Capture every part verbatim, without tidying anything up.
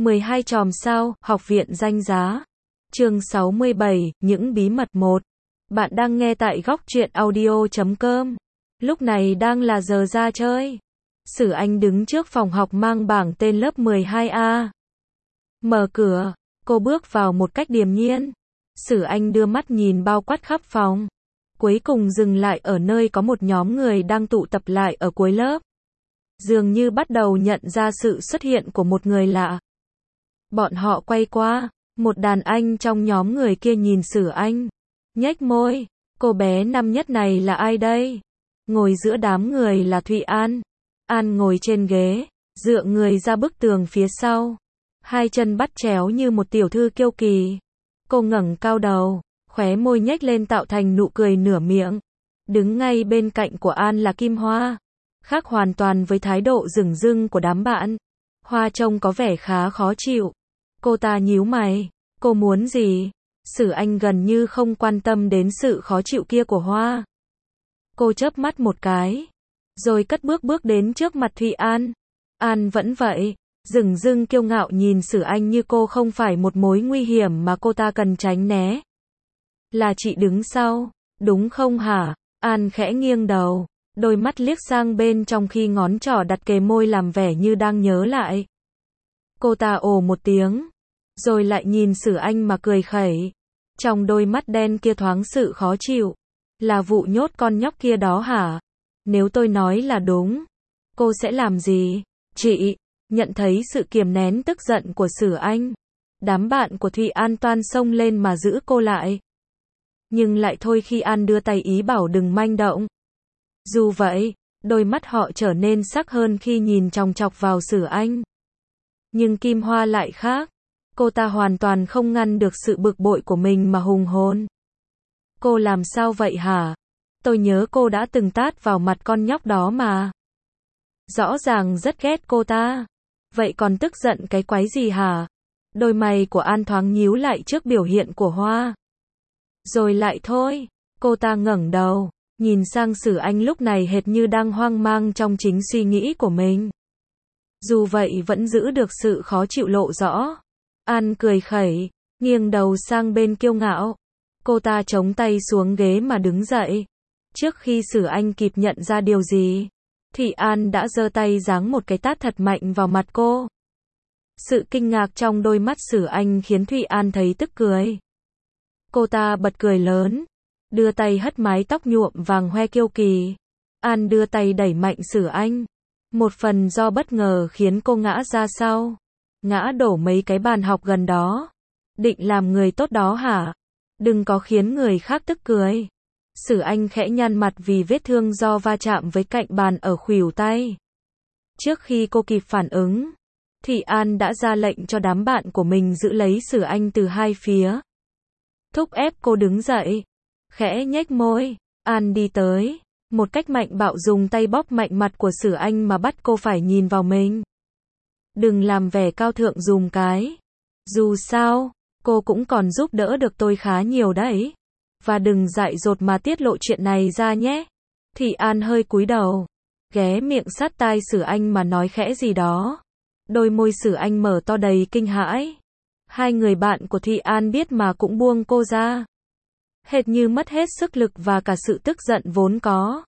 mười hai chòm sao, học viện danh giá. Chương sáu mươi bảy, những bí mật một. Bạn đang nghe tại góc truyện audio chấm com. Lúc này đang là giờ ra chơi. Sử Anh đứng trước phòng học mang bảng tên lớp mười hai A. Mở cửa, cô bước vào một cách điềm nhiên. Sử Anh đưa mắt nhìn bao quát khắp phòng. Cuối cùng dừng lại ở nơi có một nhóm người đang tụ tập lại ở cuối lớp. Dường như bắt đầu nhận ra sự xuất hiện của một người lạ. Bọn họ quay qua, một đàn anh trong nhóm người kia nhìn Sử Anh, nhếch môi, cô bé năm nhất này là ai đây? Ngồi giữa đám người là Thụy An. An ngồi trên ghế, dựa người ra bức tường phía sau, hai chân bắt chéo như một tiểu thư kiêu kỳ. Cô ngẩng cao đầu, khóe môi nhếch lên tạo thành nụ cười nửa miệng. Đứng ngay bên cạnh của An là Kim Hoa, khác hoàn toàn với thái độ dửng dưng của đám bạn. Hoa trông có vẻ khá khó chịu. Cô ta nhíu mày, cô muốn gì? Sử Anh gần như không quan tâm đến sự khó chịu kia của Hoa. Cô chớp mắt một cái, rồi cất bước bước đến trước mặt Thụy An. An vẫn vậy, dửng dưng kiêu ngạo nhìn Sử Anh như cô không phải một mối nguy hiểm mà cô ta cần tránh né. Là chị đứng sau, đúng không hả? An khẽ nghiêng đầu, đôi mắt liếc sang bên trong khi ngón trỏ đặt kề môi làm vẻ như đang nhớ lại. Cô ta ồ một tiếng, rồi lại nhìn Sử Anh mà cười khẩy. Trong đôi mắt đen kia thoáng sự khó chịu. Là vụ nhốt con nhóc kia đó hả? Nếu tôi nói là đúng, cô sẽ làm gì? Chị, nhận thấy sự kiềm nén tức giận của Sử Anh. Đám bạn của Thụy An toan xông lên mà giữ cô lại. Nhưng lại thôi khi An đưa tay ý bảo đừng manh động. Dù vậy, đôi mắt họ trở nên sắc hơn khi nhìn chòng chọc vào Sử Anh. Nhưng Kim Hoa lại khác. Cô ta hoàn toàn không ngăn được sự bực bội của mình mà hùng hồn. Cô làm sao vậy hả? Tôi nhớ cô đã từng tát vào mặt con nhóc đó mà. Rõ ràng rất ghét cô ta. Vậy còn tức giận cái quái gì hả? Đôi mày của An thoáng nhíu lại trước biểu hiện của Hoa. Rồi lại thôi, cô ta ngẩng đầu, nhìn sang Sử Anh lúc này hệt như đang hoang mang trong chính suy nghĩ của mình. Dù vậy vẫn giữ được sự khó chịu lộ rõ. An cười khẩy, nghiêng đầu sang bên kiêu ngạo. Cô ta chống tay xuống ghế mà đứng dậy. Trước khi Sử Anh kịp nhận ra điều gì, Thụy An đã giơ tay giáng một cái tát thật mạnh vào mặt cô. Sự kinh ngạc trong đôi mắt Sử Anh khiến Thụy An thấy tức cười. Cô ta bật cười lớn, đưa tay hất mái tóc nhuộm vàng hoe kiêu kỳ. An đưa tay đẩy mạnh Sử Anh. Một phần do bất ngờ khiến cô ngã ra sau. Ngã đổ mấy cái bàn học gần đó. Định làm người tốt đó hả? Đừng có khiến người khác tức cười. Sử Anh khẽ nhăn mặt vì vết thương do va chạm với cạnh bàn ở khuỷu tay. Trước khi cô kịp phản ứng, Thụy An đã ra lệnh cho đám bạn của mình giữ lấy Sử Anh từ hai phía. Thúc ép cô đứng dậy. Khẽ nhếch môi, An đi tới, một cách mạnh bạo dùng tay bóp mạnh mặt của Sử Anh mà bắt cô phải nhìn vào mình. Đừng làm vẻ cao thượng dùm cái. Dù sao, cô cũng còn giúp đỡ được tôi khá nhiều đấy. Và đừng dại dột mà tiết lộ chuyện này ra nhé. Thụy An hơi cúi đầu, ghé miệng sát tai Sử Anh mà nói khẽ gì đó. Đôi môi Sử Anh mở to đầy kinh hãi. Hai người bạn của Thụy An biết mà cũng buông cô ra. Hệt như mất hết sức lực và cả sự tức giận vốn có.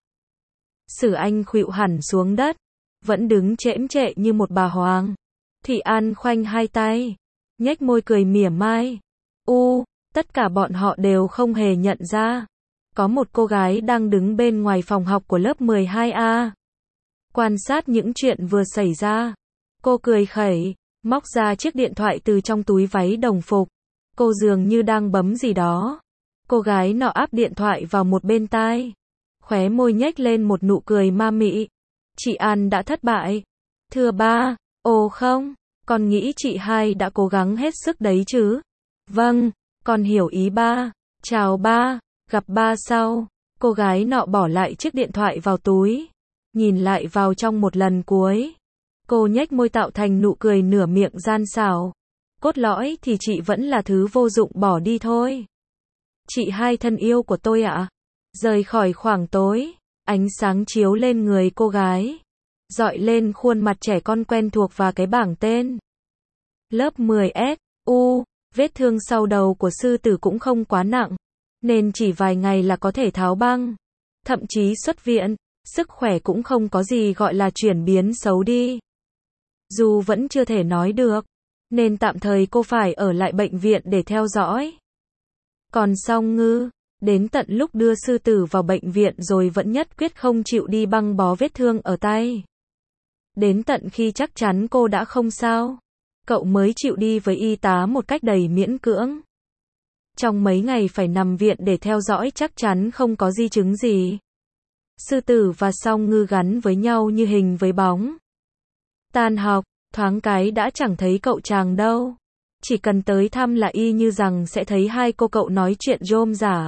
Sử Anh khuỵu hẳn xuống đất, vẫn đứng chễm chệ như một bà hoàng. Thụy An khoanh hai tay, nhếch môi cười mỉa mai. U, tất cả bọn họ đều không hề nhận ra. Có một cô gái đang đứng bên ngoài phòng học của lớp mười hai A. Quan sát những chuyện vừa xảy ra. Cô cười khẩy, móc ra chiếc điện thoại từ trong túi váy đồng phục. Cô dường như đang bấm gì đó. Cô gái nọ áp điện thoại vào một bên tai. Khóe môi nhếch lên một nụ cười ma mị. Chị An đã thất bại. Thưa ba, ồ không, con nghĩ chị hai đã cố gắng hết sức đấy chứ. Vâng, con hiểu ý ba. Chào ba, gặp ba sau. Cô gái nọ bỏ lại chiếc điện thoại vào túi. Nhìn lại vào trong một lần cuối. Cô nhếch môi tạo thành nụ cười nửa miệng gian xảo. Cốt lõi thì chị vẫn là thứ vô dụng bỏ đi thôi. Chị hai thân yêu của tôi ạ. Rời khỏi khoảng tối, ánh sáng chiếu lên người cô gái, dọi lên khuôn mặt trẻ con quen thuộc và cái bảng tên. Lớp mười S, U, vết thương sau đầu của sư tử cũng không quá nặng, nên chỉ vài ngày là có thể tháo băng. Thậm chí xuất viện, sức khỏe cũng không có gì gọi là chuyển biến xấu đi. Dù vẫn chưa thể nói được, nên tạm thời cô phải ở lại bệnh viện để theo dõi. Còn Song Ngư, đến tận lúc đưa sư tử vào bệnh viện rồi vẫn nhất quyết không chịu đi băng bó vết thương ở tay. Đến tận khi chắc chắn cô đã không sao, cậu mới chịu đi với y tá một cách đầy miễn cưỡng. Trong mấy ngày phải nằm viện để theo dõi chắc chắn không có di chứng gì. Sư tử và Song Ngư gắn với nhau như hình với bóng. Tan học, thoáng cái đã chẳng thấy cậu chàng đâu. Chỉ cần tới thăm là y như rằng sẽ thấy hai cô cậu nói chuyện rôm rả.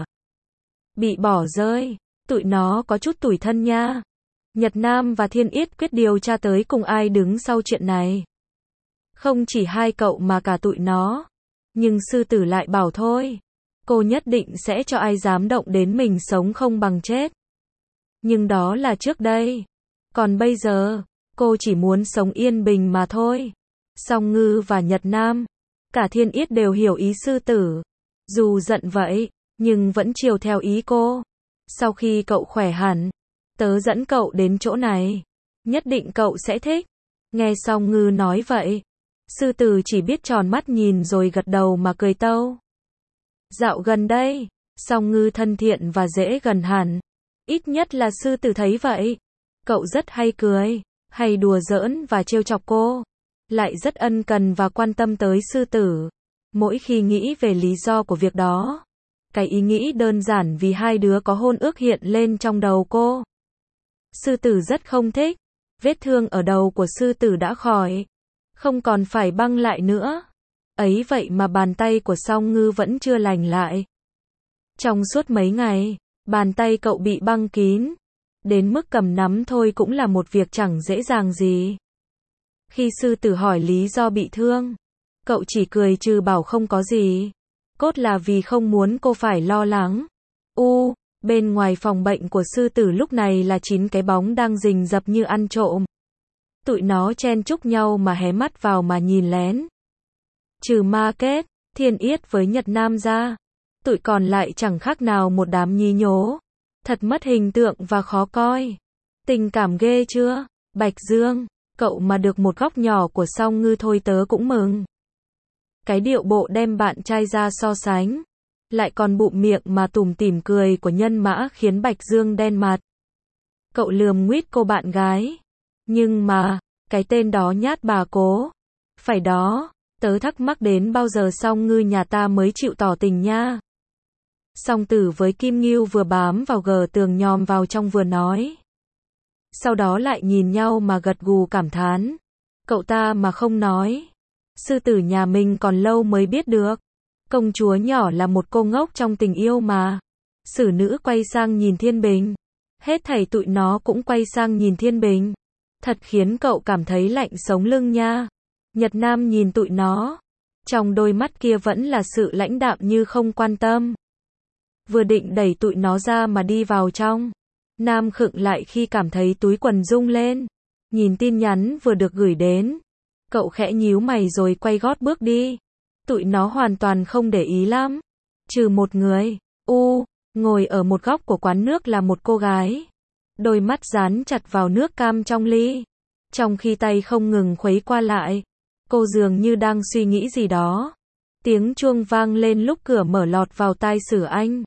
Bị bỏ rơi, tụi nó có chút tủi thân nha. Nhật Nam và Thiên Yết quyết điều tra tới cùng ai đứng sau chuyện này. Không chỉ hai cậu mà cả tụi nó. Nhưng sư tử lại bảo thôi. Cô nhất định sẽ cho ai dám động đến mình sống không bằng chết. Nhưng đó là trước đây. Còn bây giờ, cô chỉ muốn sống yên bình mà thôi. Song Ngư và Nhật Nam, cả Thiên Yết đều hiểu ý sư tử. Dù giận vậy, nhưng vẫn chiều theo ý cô. Sau khi cậu khỏe hẳn, tớ dẫn cậu đến chỗ này. Nhất định cậu sẽ thích. Nghe Song Ngư nói vậy, sư tử chỉ biết tròn mắt nhìn rồi gật đầu mà cười tâu. Dạo gần đây, Song Ngư thân thiện và dễ gần hẳn. Ít nhất là sư tử thấy vậy. Cậu rất hay cười, hay đùa giỡn và trêu chọc cô. Lại rất ân cần và quan tâm tới sư tử. Mỗi khi nghĩ về lý do của việc đó, cái ý nghĩ đơn giản vì hai đứa có hôn ước hiện lên trong đầu cô. Sư tử rất không thích. Vết thương ở đầu của sư tử đã khỏi, không còn phải băng lại nữa. Ấy vậy mà bàn tay của Song Ngư vẫn chưa lành lại. Trong suốt mấy ngày, bàn tay cậu bị băng kín. Đến mức cầm nắm thôi cũng là một việc chẳng dễ dàng gì. Khi sư tử hỏi lý do bị thương, cậu chỉ cười trừ bảo không có gì. Cốt là vì không muốn cô phải lo lắng. U, bên ngoài phòng bệnh của sư tử lúc này là chín cái bóng đang rình rập như ăn trộm. Tụi nó chen chúc nhau mà hé mắt vào mà nhìn lén. Trừ Ma Kết, Thiên Yết với Nhật Nam ra, tụi còn lại chẳng khác nào một đám nhí nhố. Thật mất hình tượng và khó coi. Tình cảm ghê chưa? Bạch Dương, cậu mà được một góc nhỏ của Song Ngư thôi tớ cũng mừng. Cái điệu bộ đem bạn trai ra so sánh, lại còn bụm miệng mà tủm tỉm cười của Nhân Mã khiến Bạch Dương đen mặt. Cậu lườm nguýt cô bạn gái. Nhưng mà, cái tên đó nhát bà cố. Phải đó, tớ thắc mắc đến bao giờ Song Ngư nhà ta mới chịu tỏ tình nha. Song Tử với Kim Ngưu vừa bám vào gờ tường nhòm vào trong vừa nói. Sau đó lại nhìn nhau mà gật gù cảm thán. Cậu ta mà không nói, sư tử nhà mình còn lâu mới biết được. Công chúa nhỏ là một cô ngốc trong tình yêu mà. Sử nữ quay sang nhìn Thiên Bình. Hết thảy tụi nó cũng quay sang nhìn Thiên Bình. Thật khiến cậu cảm thấy lạnh sống lưng nha. Nhật Nam nhìn tụi nó. Trong đôi mắt kia vẫn là sự lãnh đạm như không quan tâm. Vừa định đẩy tụi nó ra mà đi vào trong. Nam khựng lại khi cảm thấy túi quần rung lên. Nhìn tin nhắn vừa được gửi đến. Cậu khẽ nhíu mày rồi quay gót bước đi. Tụi nó hoàn toàn không để ý lắm. Trừ một người. U, ngồi ở một góc của quán nước là một cô gái. Đôi mắt dán chặt vào nước cam trong ly. Trong khi tay không ngừng khuấy qua lại. Cô dường như đang suy nghĩ gì đó. Tiếng chuông vang lên lúc cửa mở lọt vào tai Sử Anh.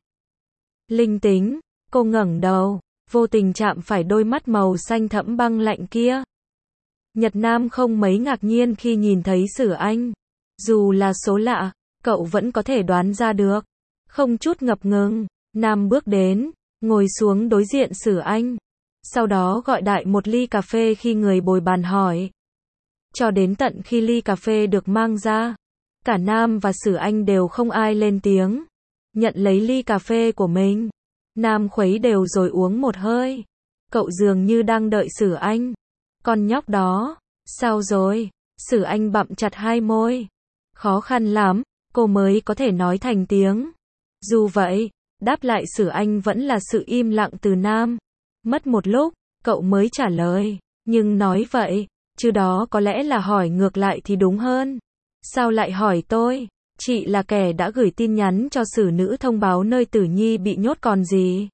Linh tính, cô ngẩng đầu, vô tình chạm phải đôi mắt màu xanh thẫm băng lạnh kia. Nhật Nam không mấy ngạc nhiên khi nhìn thấy Sử Anh. Dù là số lạ, cậu vẫn có thể đoán ra được. Không chút ngập ngừng, Nam bước đến, ngồi xuống đối diện Sử Anh. Sau đó gọi đại một ly cà phê khi người bồi bàn hỏi. Cho đến tận khi ly cà phê được mang ra, cả Nam và Sử Anh đều không ai lên tiếng. Nhận lấy ly cà phê của mình. Nam khuấy đều rồi uống một hơi. Cậu dường như đang đợi Sử Anh. Con nhóc đó, sao rồi? Sử Anh bặm chặt hai môi. Khó khăn lắm, cô mới có thể nói thành tiếng. Dù vậy, đáp lại Sử Anh vẫn là sự im lặng từ Nam. Mất một lúc, cậu mới trả lời. Nhưng nói vậy, chứ đó có lẽ là hỏi ngược lại thì đúng hơn. Sao lại hỏi tôi? Chị là kẻ đã gửi tin nhắn cho xử nữ thông báo nơi Tử Nhi bị nhốt còn gì.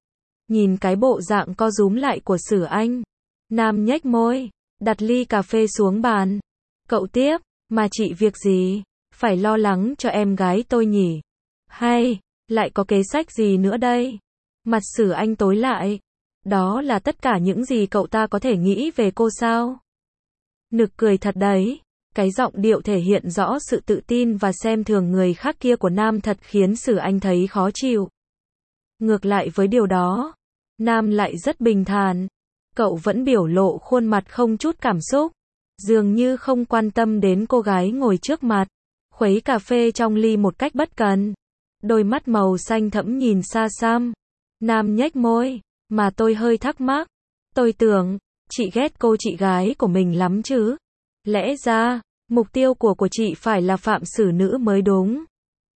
Nhìn cái bộ dạng co rúm lại của Sử Anh, Nam nhếch môi, đặt ly cà phê xuống bàn. Cậu tiếp, mà chị việc gì? Phải lo lắng cho em gái tôi nhỉ? Hay, lại có kế sách gì nữa đây? Mặt Sử Anh tối lại. Đó là tất cả những gì cậu ta có thể nghĩ về cô sao? Nực cười thật đấy. Cái giọng điệu thể hiện rõ sự tự tin và xem thường người khác kia của Nam thật khiến Sử Anh thấy khó chịu. Ngược lại với điều đó, Nam lại rất bình thản. Cậu vẫn biểu lộ khuôn mặt không chút cảm xúc, dường như không quan tâm đến cô gái ngồi trước mặt, khuấy cà phê trong ly một cách bất cần. Đôi mắt màu xanh thẫm nhìn xa xăm. Nam nhếch môi, mà tôi hơi thắc mắc. Tôi tưởng, chị ghét cô chị gái của mình lắm chứ. Lẽ ra, mục tiêu của của chị phải là phạm xử nữ mới đúng.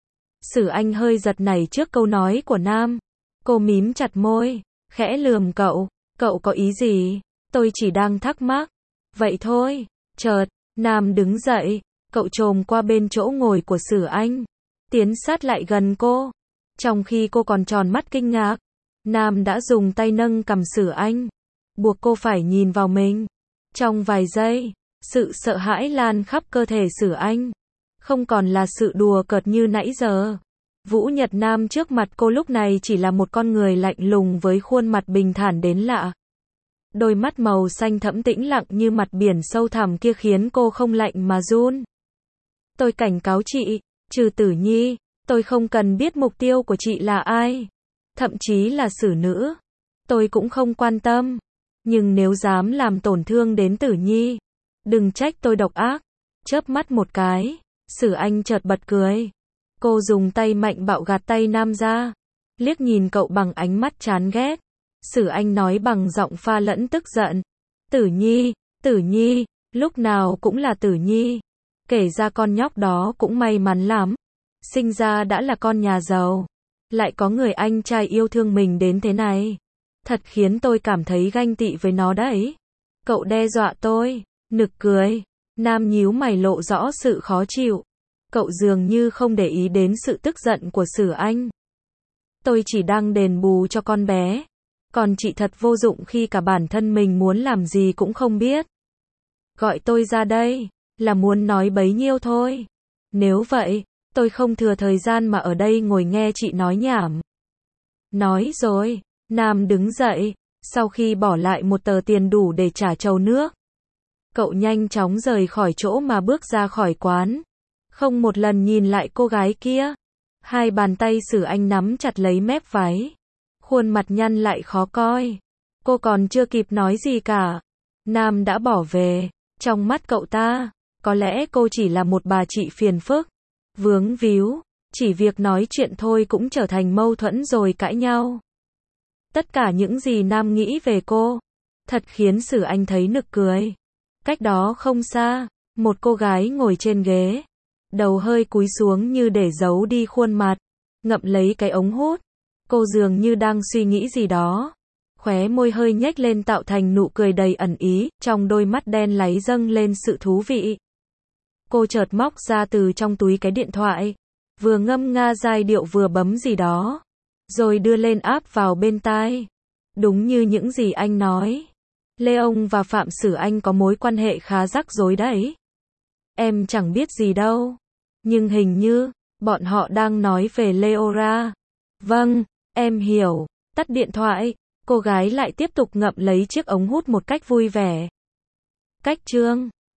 Sử Anh hơi giật nảy trước câu nói của Nam. Cô mím chặt môi, khẽ lườm cậu. Cậu có ý gì? Tôi chỉ đang thắc mắc. Vậy thôi. Chợt, Nam đứng dậy. Cậu chồm qua bên chỗ ngồi của Sử Anh, tiến sát lại gần cô. Trong khi cô còn tròn mắt kinh ngạc, Nam đã dùng tay nâng cằm Sử Anh, buộc cô phải nhìn vào mình. Trong vài giây, sự sợ hãi lan khắp cơ thể Sử Anh. Không còn là sự đùa cợt như nãy giờ. Vũ Nhật Nam trước mặt cô lúc này chỉ là một con người lạnh lùng với khuôn mặt bình thản đến lạ. Đôi mắt màu xanh thẫm tĩnh lặng như mặt biển sâu thẳm kia khiến cô không lạnh mà run. Tôi cảnh cáo chị, trừ Tử Nhi, tôi không cần biết mục tiêu của chị là ai. Thậm chí là xử nữ. Tôi cũng không quan tâm. Nhưng nếu dám làm tổn thương đến Tử Nhi, đừng trách tôi độc ác. Chớp mắt một cái, Sử Anh chợt bật cười. Cô dùng tay mạnh bạo gạt tay Nam ra, liếc nhìn cậu bằng ánh mắt chán ghét. Sử Anh nói bằng giọng pha lẫn tức giận. Tử Nhi, Tử Nhi, lúc nào cũng là Tử Nhi. Kể ra con nhóc đó cũng may mắn lắm. Sinh ra đã là con nhà giàu. Lại có người anh trai yêu thương mình đến thế này. Thật khiến tôi cảm thấy ganh tị với nó đấy. Cậu đe dọa tôi. Nực cười. Nam nhíu mày lộ rõ sự khó chịu. Cậu dường như không để ý đến sự tức giận của Sử Anh. Tôi chỉ đang đền bù cho con bé. Còn chị thật vô dụng khi cả bản thân mình muốn làm gì cũng không biết. Gọi tôi ra đây là muốn nói bấy nhiêu thôi. Nếu vậy, tôi không thừa thời gian mà ở đây ngồi nghe chị nói nhảm. Nói rồi, Nam đứng dậy, sau khi bỏ lại một tờ tiền đủ để trả chầu nước. Cậu nhanh chóng rời khỏi chỗ mà bước ra khỏi quán. Không một lần nhìn lại cô gái kia. Hai bàn tay Sử Anh nắm chặt lấy mép váy. Khuôn mặt nhăn lại khó coi. Cô còn chưa kịp nói gì cả. Nam đã bỏ về. Trong mắt cậu ta, có lẽ cô chỉ là một bà chị phiền phức, vướng víu, chỉ việc nói chuyện thôi cũng trở thành mâu thuẫn rồi cãi nhau. Tất cả những gì Nam nghĩ về cô, thật khiến Sử Anh thấy nực cười. Cách đó không xa, một cô gái ngồi trên ghế, đầu hơi cúi xuống như để giấu đi khuôn mặt, ngậm lấy cái ống hút. Cô dường như đang suy nghĩ gì đó. Khóe môi hơi nhếch lên tạo thành nụ cười đầy ẩn ý, trong đôi mắt đen láy dâng lên sự thú vị. Cô chợt móc ra từ trong túi cái điện thoại, vừa ngâm nga giai điệu vừa bấm gì đó, rồi đưa lên áp vào bên tai. Đúng như những gì anh nói, Leon và Phạm Sử Anh có mối quan hệ khá rắc rối đấy. Em chẳng biết gì đâu, nhưng hình như bọn họ đang nói về Leora. Vâng, em hiểu. Tắt điện thoại. Cô gái lại tiếp tục ngậm lấy chiếc ống hút một cách vui vẻ. Cách chương